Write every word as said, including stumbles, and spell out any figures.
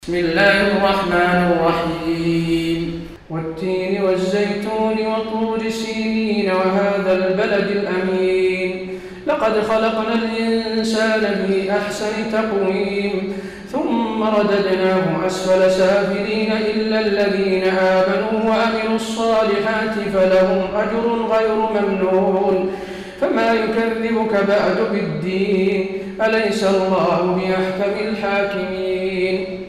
بسم الله الرحمن الرحيم والتين والزيتون وطور سينين وهذا البلد الأمين لقد خلقنا الإنسان في أحسن تقويم ثم رددناه أسفل سافلين إلا الذين آمنوا وعملوا الصالحات فلهم أجر غير ممنون فما يكذبك بعد بالدين أليس الله بأحكم الحاكمين